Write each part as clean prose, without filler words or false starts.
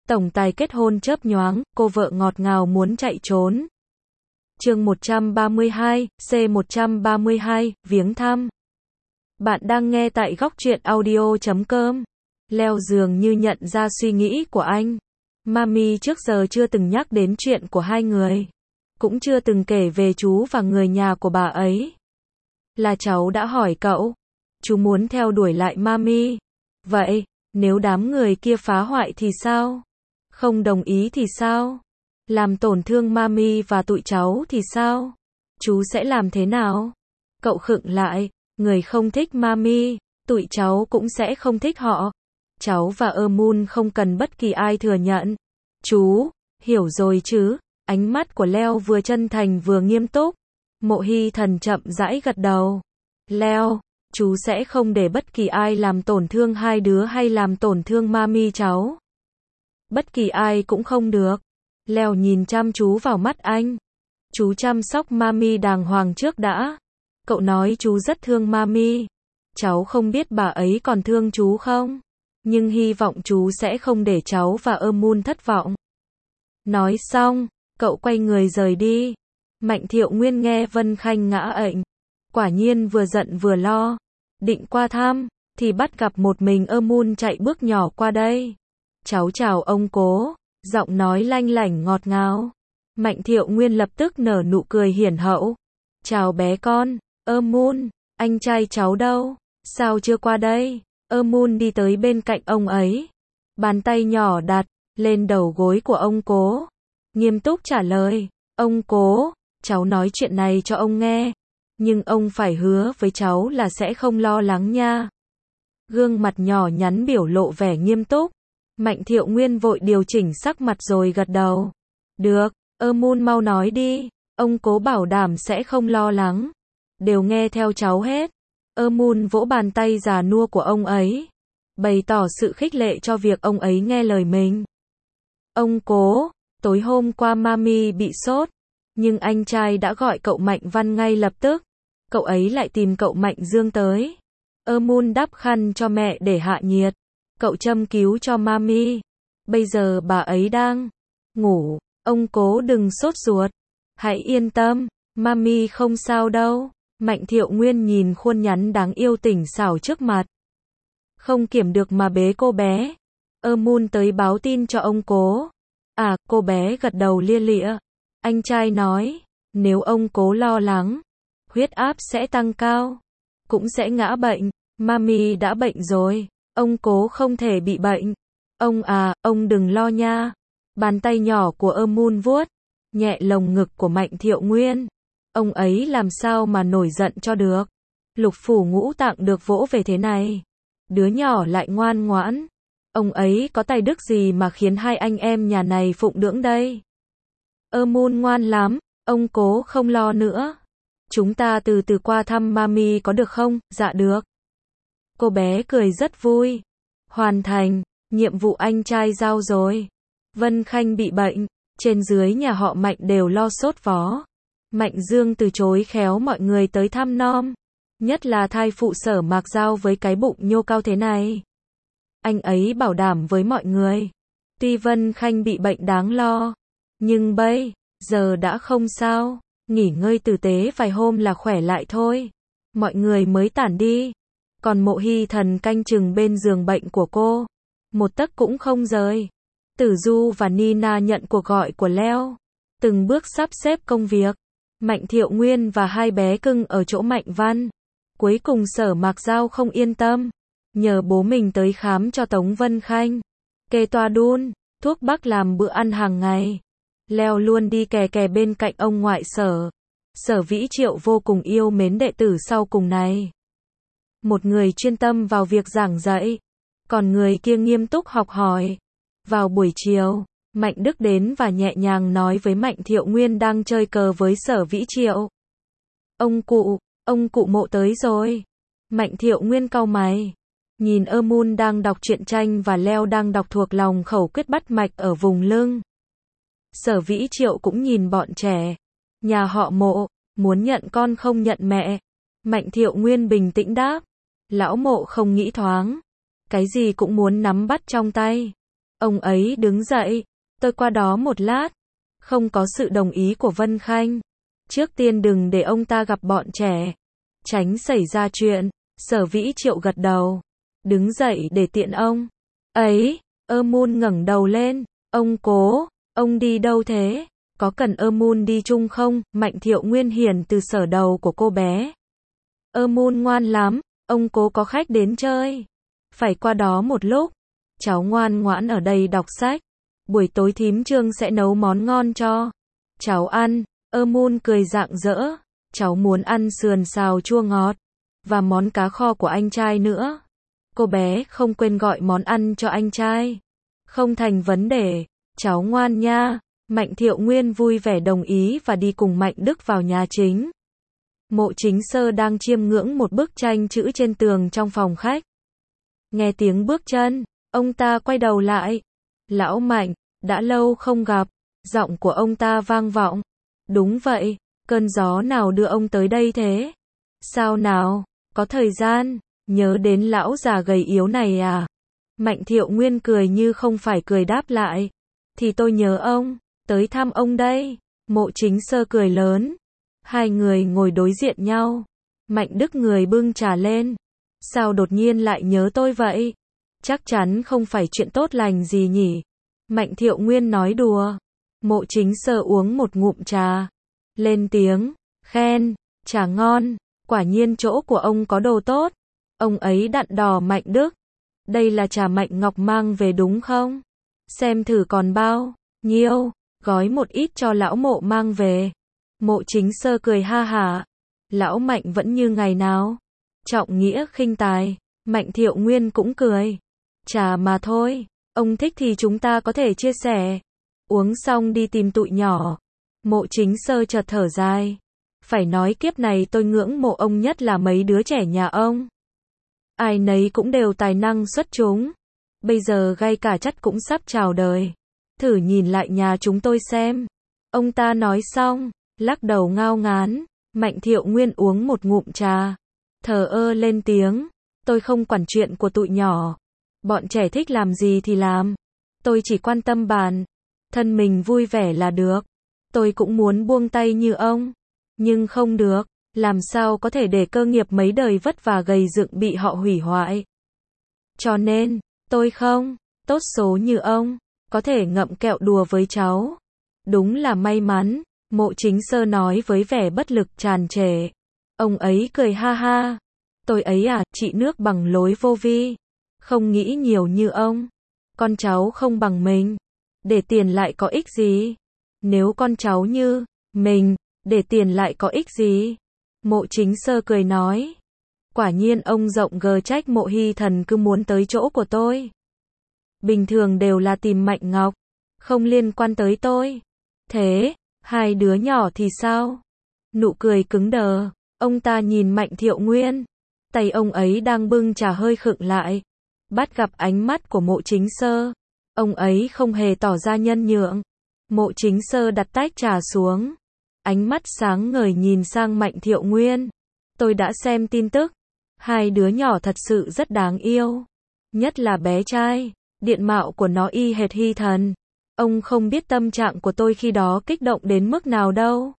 Tổng tài kết hôn chớp nhoáng, cô vợ ngọt ngào muốn chạy trốn. Chương 132, C132, viếng thăm. Bạn đang nghe tại góc truyện audio.com. Leo dường như nhận ra suy nghĩ của anh. Mami trước giờ chưa từng nhắc đến chuyện của hai người. Cũng chưa từng kể về chú và người nhà của bà ấy. Là cháu đã hỏi cậu. Chú muốn theo đuổi lại Mami. Vậy, nếu đám người kia phá hoại thì sao? Không đồng ý thì sao? Làm tổn thương Mami và tụi cháu thì sao? Chú sẽ làm thế nào? Cậu khựng lại, người không thích Mami, tụi cháu cũng sẽ không thích họ. Cháu và Moon không cần bất kỳ ai thừa nhận. Chú, hiểu rồi chứ? Ánh mắt của Leo vừa chân thành vừa nghiêm túc. Mộ Hy Thần chậm rãi gật đầu. Leo, chú sẽ không để bất kỳ ai làm tổn thương hai đứa hay làm tổn thương Mami cháu. Bất kỳ ai cũng không được. Leo nhìn chăm chú vào mắt anh. Chú chăm sóc Mami đàng hoàng trước đã. Cậu nói chú rất thương Mami. Cháu không biết bà ấy còn thương chú không? Nhưng hy vọng chú sẽ không để cháu và Moon thất vọng. Nói xong, cậu quay người rời đi. Mạnh Thiệu Nguyên nghe Vân Khanh ngã ệnh. Quả nhiên vừa giận vừa lo. Định qua thăm, thì bắt gặp một mình Moon chạy bước nhỏ qua đây. Cháu chào ông cố, giọng nói lanh lảnh ngọt ngào. Mạnh Thiệu Nguyên lập tức nở nụ cười hiển hậu. Chào bé con, Moon, anh trai cháu đâu? Sao chưa qua đây? Moon đi tới bên cạnh ông ấy. Bàn tay nhỏ đặt lên đầu gối của ông cố. Nghiêm túc trả lời, ông cố, cháu nói chuyện này cho ông nghe. Nhưng ông phải hứa với cháu là sẽ không lo lắng nha. Gương mặt nhỏ nhắn biểu lộ vẻ nghiêm túc. Mạnh Thiệu Nguyên vội điều chỉnh sắc mặt rồi gật đầu. Được, Moon mau nói đi, ông cố bảo đảm sẽ không lo lắng. Đều nghe theo cháu hết. Moon vỗ bàn tay già nua của ông ấy. Bày tỏ sự khích lệ cho việc ông ấy nghe lời mình. Ông cố, tối hôm qua Mami bị sốt. Nhưng anh trai đã gọi cậu Mạnh Văn ngay lập tức. Cậu ấy lại tìm cậu Mạnh Dương tới. Moon đắp khăn cho mẹ để hạ nhiệt. Cậu châm cứu cho Mami. Bây giờ bà ấy đang ngủ. Ông cố đừng sốt ruột. Hãy yên tâm, Mami không sao đâu. Mạnh Thiệu Nguyên nhìn khuôn nhắn đáng yêu tỉnh xảo trước mặt. Không kiểm được mà bế cô bé. Moon tới báo tin cho ông cố. À, cô bé gật đầu lia lịa. Anh trai nói, nếu ông cố lo lắng, huyết áp sẽ tăng cao, cũng sẽ ngã bệnh. Mami đã bệnh rồi, ông cố không thể bị bệnh. Ông đừng lo nha. Bàn tay nhỏ của Moon vuốt nhẹ lồng ngực của Mạnh Thiệu Nguyên. Ông ấy làm sao mà nổi giận cho được. Lục phủ ngũ tạng được vỗ về thế này. Đứa nhỏ lại ngoan ngoãn. Ông ấy có tài đức gì mà khiến hai anh em nhà này phụng dưỡng đây. Moon ngoan lắm, ông cố không lo nữa. Chúng ta từ từ qua thăm Mami có được không? Dạ được. Cô bé cười rất vui. Hoàn thành, nhiệm vụ anh trai giao rồi. Vân Khanh bị bệnh, trên dưới nhà họ Mạnh đều lo sốt vó. Mạnh Dương từ chối khéo mọi người tới thăm nom. Nhất là thai phụ Sở Mạc Giao với cái bụng nhô cao thế này. Anh ấy bảo đảm với mọi người. Tuy Vân Khanh bị bệnh đáng lo, nhưng bây giờ đã không sao. Nghỉ ngơi tử tế vài hôm là khỏe lại thôi. Mọi người mới tản đi. Còn Mộ Hy Thần canh chừng bên giường bệnh của cô. Một tấc cũng không rời. Tử Du và Nina nhận cuộc gọi của Leo. Từng bước sắp xếp công việc. Mạnh Thiệu Nguyên và hai bé cưng ở chỗ Mạnh Văn. Cuối cùng Sở Mạc Giao không yên tâm. Nhờ bố mình tới khám cho Tống Vân Khanh. Kê toa đun, thuốc bắc làm bữa ăn hàng ngày. Leo luôn đi kè kè bên cạnh ông ngoại Sở. Sở Vĩ Triệu vô cùng yêu mến đệ tử sau cùng này. Một người chuyên tâm vào việc giảng dạy. Còn người kia nghiêm túc học hỏi. Vào buổi chiều, Mạnh Đức đến và nhẹ nhàng nói với Mạnh Thiệu Nguyên đang chơi cờ với Sở Vĩ Triệu. Ông cụ Mộ tới rồi. Mạnh Thiệu Nguyên cau mày. Nhìn Moon đang đọc truyện tranh và Leo đang đọc thuộc lòng khẩu quyết bắt mạch ở vùng lưng. Sở Vĩ Triệu cũng nhìn bọn trẻ. Nhà họ Mộ, muốn nhận con không nhận mẹ. Mạnh Thiệu Nguyên bình tĩnh đáp. Lão Mộ không nghĩ thoáng. Cái gì cũng muốn nắm bắt trong tay. Ông ấy đứng dậy, tôi qua đó một lát. Không có sự đồng ý của Vân Khanh. Trước tiên đừng để ông ta gặp bọn trẻ. Tránh xảy ra chuyện. Sở Vĩ Triệu gật đầu. Đứng dậy để tiện ông. Ấy, Moon ngẩng đầu lên. Ông Cố, ông đi đâu thế? Có cần Moon đi chung không? Mạnh Thiệu Nguyên hiền từ sở đầu của cô bé. Moon ngoan lắm, ông Cố có khách đến chơi. Phải qua đó một lúc. Cháu ngoan ngoãn ở đây đọc sách. Buổi tối thím Trương sẽ nấu món ngon cho cháu ăn. Moon cười rạng rỡ. Cháu muốn ăn sườn xào chua ngọt. Và món cá kho của anh trai nữa. Cô bé không quên gọi món ăn cho anh trai. Không thành vấn đề. Cháu ngoan nha. Mạnh Thiệu Nguyên vui vẻ đồng ý và đi cùng Mạnh Đức vào nhà chính. Mộ Chính Sơ đang chiêm ngưỡng một bức tranh chữ trên tường trong phòng khách. Nghe tiếng bước chân, ông ta quay đầu lại. Lão Mạnh, đã lâu không gặp. Giọng của ông ta vang vọng. Đúng vậy, cơn gió nào đưa ông tới đây thế? Sao nào, có thời gian, nhớ đến lão già gầy yếu này à? Mạnh Thiệu Nguyên cười như không phải cười đáp lại. Thì tôi nhớ ông, tới thăm ông đây. Mộ Chính Sơ cười lớn. Hai người ngồi đối diện nhau. Mạnh Đức người bưng trà lên. Sao đột nhiên lại nhớ tôi vậy? Chắc chắn không phải chuyện tốt lành gì nhỉ? Mạnh Thiệu Nguyên nói đùa. Mộ Chính Sơ uống một ngụm trà. Lên tiếng, khen, trà ngon, quả nhiên chỗ của ông có đồ tốt. Ông ấy đặn đò Mạnh Đức. Đây là trà Mạnh Ngọc mang về đúng không? Xem thử còn bao nhiêu, gói một ít cho lão Mộ mang về. Mộ Chính Sơ cười ha hả. Lão Mạnh vẫn như ngày nào. Trọng nghĩa khinh tài. Mạnh Thiệu Nguyên cũng cười. Trà mà thôi, ông thích thì chúng ta có thể chia sẻ. Uống xong đi tìm tụi nhỏ. Mộ Chính Sơ chợt thở dài. Phải nói kiếp này tôi ngưỡng mộ ông nhất là mấy đứa trẻ nhà ông. Ai nấy cũng đều tài năng xuất chúng. Bây giờ ngay cả chất cũng sắp chào đời. Thử nhìn lại nhà chúng tôi xem. Ông ta nói xong, lắc đầu ngao ngán. Mạnh Thiệu Nguyên uống một ngụm trà. Thờ ơ lên tiếng. Tôi không quản chuyện của tụi nhỏ. Bọn trẻ thích làm gì thì làm. Tôi chỉ quan tâm bản thân mình vui vẻ là được. Tôi cũng muốn buông tay như ông. Nhưng không được. Làm sao có thể để cơ nghiệp mấy đời vất vả gầy dựng bị họ hủy hoại. Cho nên, tôi không tốt số như ông. Có thể ngậm kẹo đùa với cháu. Đúng là may mắn. Mộ Chính Sơ nói với vẻ bất lực tràn trề. Ông ấy cười ha ha. Tôi ấy à, trị nước bằng lối vô vi. Không nghĩ nhiều như ông. Con cháu không bằng mình. Để tiền lại có ích gì? Nếu con cháu như mình, để tiền lại có ích gì? Mộ Chính Sơ cười nói. Quả nhiên ông rộng gờ trách Mộ Hy Thần cứ muốn tới chỗ của tôi. Bình thường đều là tìm Mạnh Ngọc. Không liên quan tới tôi. Thế, hai đứa nhỏ thì sao? Nụ cười cứng đờ. Ông ta nhìn Mạnh Thiệu Nguyên. Tay ông ấy đang bưng trà hơi khựng lại. Bắt gặp ánh mắt của Mộ Chính Sơ. Ông ấy không hề tỏ ra nhân nhượng. Mộ Chính Sơ đặt tách trà xuống. Ánh mắt sáng ngời nhìn sang Mạnh Thiệu Nguyên. Tôi đã xem tin tức. Hai đứa nhỏ thật sự rất đáng yêu. Nhất là bé trai. Diện mạo của nó y hệt Hy Thần. Ông không biết tâm trạng của tôi khi đó kích động đến mức nào đâu.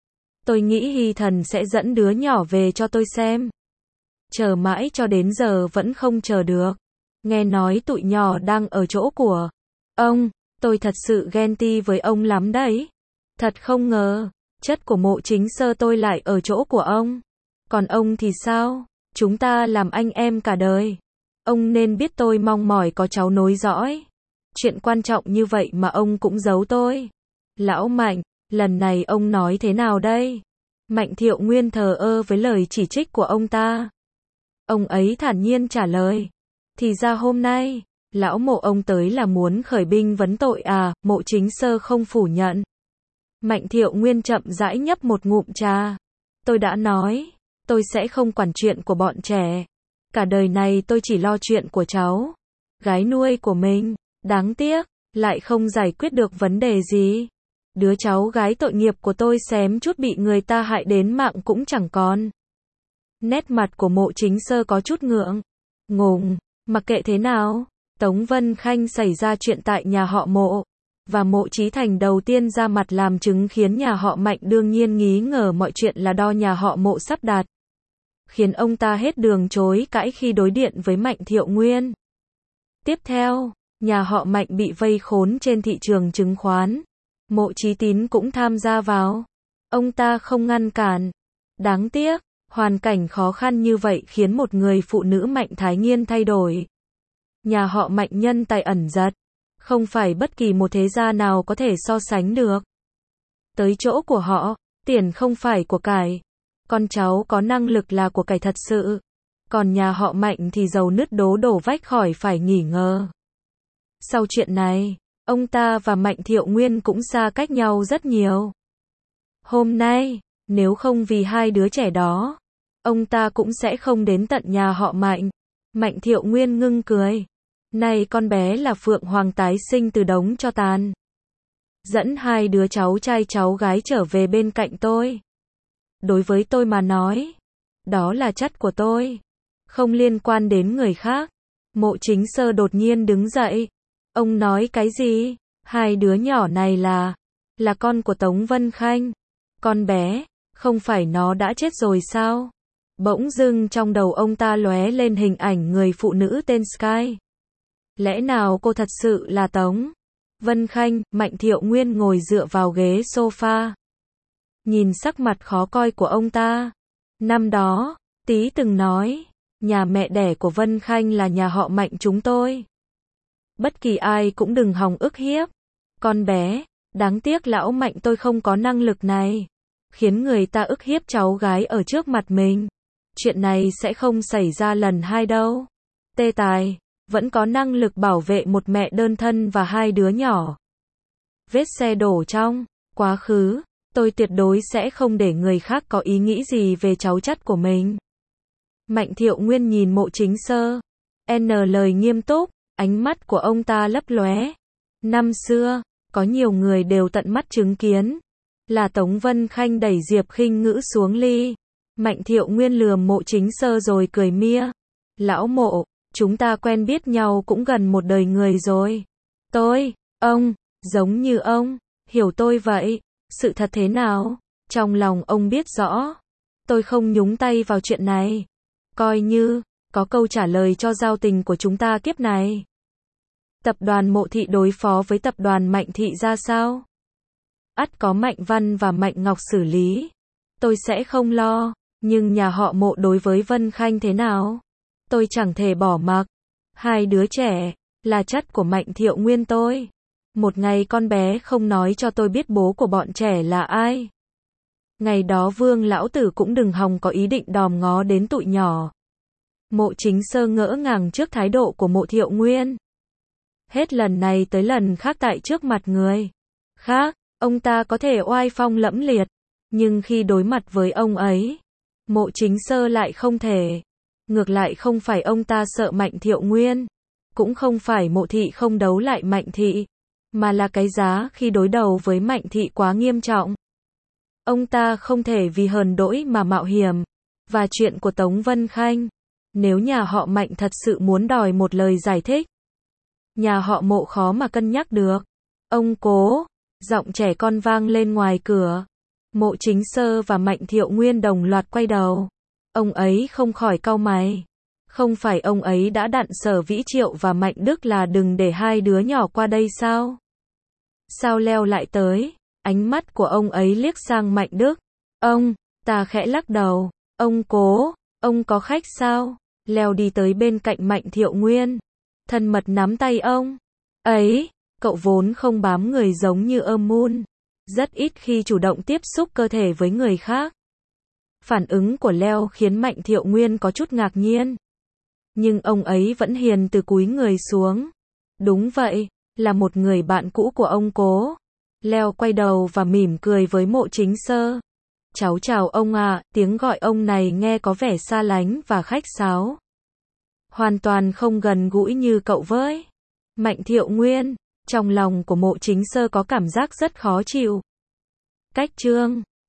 Tôi nghĩ Hy Thần sẽ dẫn đứa nhỏ về cho tôi xem. Chờ mãi cho đến giờ vẫn không chờ được. Nghe nói tụi nhỏ đang ở chỗ của ông. Tôi thật sự ghen tị với ông lắm đấy. Thật không ngờ. Chất của Mộ Chính Sơ tôi lại ở chỗ của ông. Còn ông thì sao? Chúng ta làm anh em cả đời. Ông nên biết tôi mong mỏi có cháu nối dõi. Chuyện quan trọng như vậy mà ông cũng giấu tôi. Lão Mạnh, lần này ông nói thế nào đây? Mạnh Thiệu Nguyên thờ ơ với lời chỉ trích của ông ta. Ông ấy thản nhiên trả lời. Thì ra hôm nay, lão Mộ ông tới là muốn khởi binh vấn tội à? Mộ Chính Sơ không phủ nhận. Mạnh Thiệu Nguyên chậm rãi nhấp một ngụm trà. Tôi đã nói, tôi sẽ không quản chuyện của bọn trẻ. Cả đời này tôi chỉ lo chuyện của cháu. Gái nuôi của mình. Đáng tiếc, lại không giải quyết được vấn đề gì. Đứa cháu gái tội nghiệp của tôi xém chút bị người ta hại đến mạng cũng chẳng còn. Nét mặt của Mộ Chính Sơ có chút ngượng. Ngùng, mặc kệ thế nào, Tống Vân Khanh xảy ra chuyện tại nhà họ Mộ, và Mộ Chí Thành đầu tiên ra mặt làm chứng khiến nhà họ Mạnh đương nhiên nghi ngờ mọi chuyện là do nhà họ Mộ sắp đặt, khiến ông ta hết đường chối cãi khi đối điện với Mạnh Thiệu Nguyên. Tiếp theo, nhà họ Mạnh bị vây khốn trên thị trường chứng khoán. Mộ Chí Tín cũng tham gia vào. Ông ta không ngăn cản. Đáng tiếc, hoàn cảnh khó khăn như vậy khiến một người phụ nữ Mạnh Thái Nghiên thay đổi. Nhà họ Mạnh nhân tài ẩn giật, không phải bất kỳ một thế gia nào có thể so sánh được. Tới chỗ của họ, tiền không phải của cải. Con cháu có năng lực là của cải thật sự. Còn nhà họ Mạnh thì giàu nứt đổ vách khỏi phải nghi ngờ. Sau chuyện này, ông ta và Mạnh Thiệu Nguyên cũng xa cách nhau rất nhiều. Hôm nay, nếu không vì hai đứa trẻ đó, ông ta cũng sẽ không đến tận nhà họ Mạnh. Mạnh Thiệu Nguyên ngưng cười. Này con bé là Phượng Hoàng tái sinh từ đống tro tàn. Dẫn hai đứa cháu trai cháu gái trở về bên cạnh tôi. Đối với tôi mà nói, đó là chất của tôi, không liên quan đến người khác. Mộ Chính Sơ đột nhiên đứng dậy. Ông nói cái gì? Hai đứa nhỏ này là con của Tống Vân Khanh. Con bé, không phải nó đã chết rồi sao? Bỗng dưng trong đầu ông ta lóe lên hình ảnh người phụ nữ tên Sky. Lẽ nào cô thật sự là Tống Vân Khanh? Mạnh Thiệu Nguyên ngồi dựa vào ghế sofa, nhìn sắc mặt khó coi của ông ta. Năm đó, Tí từng nói, nhà mẹ đẻ của Vân Khanh là nhà họ Mạnh chúng tôi. Bất kỳ ai cũng đừng hòng ức hiếp con bé. Đáng tiếc lão Mạnh tôi không có năng lực này, khiến người ta ức hiếp cháu gái ở trước mặt mình. Chuyện này sẽ không xảy ra lần hai đâu. Tê Tài vẫn có năng lực bảo vệ một mẹ đơn thân và hai đứa nhỏ. Vết xe đổ trong quá khứ, tôi tuyệt đối sẽ không để người khác có ý nghĩ gì về cháu chắt của mình. Mạnh Thiệu Nguyên nhìn Mộ Chính Sơ. Lời nghiêm túc, ánh mắt của ông ta lấp lóe. Năm xưa, có nhiều người đều tận mắt chứng kiến, là Tống Vân Khanh đẩy Diệp Khinh Ngữ xuống ly. Mạnh Thiệu Nguyên lườm Mộ Chính Sơ rồi cười mia. Lão Mộ, chúng ta quen biết nhau cũng gần một đời người rồi. Ông, giống như ông, hiểu tôi vậy. Sự thật thế nào? Trong lòng ông biết rõ. Tôi không nhúng tay vào chuyện này. Coi như có câu trả lời cho giao tình của chúng ta kiếp này. Tập đoàn Mộ Thị đối phó với tập đoàn Mạnh Thị ra sao? Ắt có Mạnh Văn và Mạnh Ngọc xử lý. Tôi sẽ không lo. Nhưng nhà họ Mộ đối với Vân Khanh thế nào? Tôi chẳng thể bỏ mặc. Hai đứa trẻ là chất của Mạnh Thiệu Nguyên tôi. Một ngày con bé không nói cho tôi biết bố của bọn trẻ là ai, ngày đó Vương lão tử cũng đừng hòng có ý định đòm ngó đến tụi nhỏ. Mộ Chính Sơ ngỡ ngàng trước thái độ của Mộ Thiệu Nguyên. Hết lần này tới lần khác tại trước mặt người khác, ông ta có thể oai phong lẫm liệt, nhưng khi đối mặt với ông ấy, Mộ Chính Sơ lại không thể. Ngược lại không phải ông ta sợ Mạnh Thiệu Nguyên, cũng không phải Mộ Thị không đấu lại Mạnh Thị, mà là cái giá khi đối đầu với Mạnh Thị quá nghiêm trọng. Ông ta không thể vì hờn đỗi mà mạo hiểm. Và chuyện của Tống Vân Khanh, nếu nhà họ Mạnh thật sự muốn đòi một lời giải thích, nhà họ Mộ khó mà cân nhắc được. Ông cố, giọng trẻ con vang lên ngoài cửa. Mộ Chính Sơ và Mạnh Thiệu Nguyên đồng loạt quay đầu. Ông ấy không khỏi cau mày. Không phải ông ấy đã dặn Sở Vĩ Triệu và Mạnh Đức là đừng để hai đứa nhỏ qua đây sao? Sao leo lại tới? Ánh mắt của ông ấy liếc sang Mạnh Đức. Ta khẽ lắc đầu. Ông cố, ông có khách sao? Leo đi tới bên cạnh Mạnh Thiệu Nguyên, thân mật nắm tay ông. Ấy, cậu vốn không bám người giống như Moon, rất ít khi chủ động tiếp xúc cơ thể với người khác. Phản ứng của Leo khiến Mạnh Thiệu Nguyên có chút ngạc nhiên. Nhưng ông ấy vẫn hiền từ cúi người xuống. Đúng vậy, là một người bạn cũ của ông cố. Leo quay đầu và mỉm cười với Mộ Chính Sơ. Cháu chào ông ạ, tiếng gọi ông này nghe có vẻ xa lánh và khách sáo. Hoàn toàn không gần gũi như cậu với Mạnh Thiệu Nguyên. Trong lòng của Mộ Chính Sơ có cảm giác rất khó chịu. Cách chương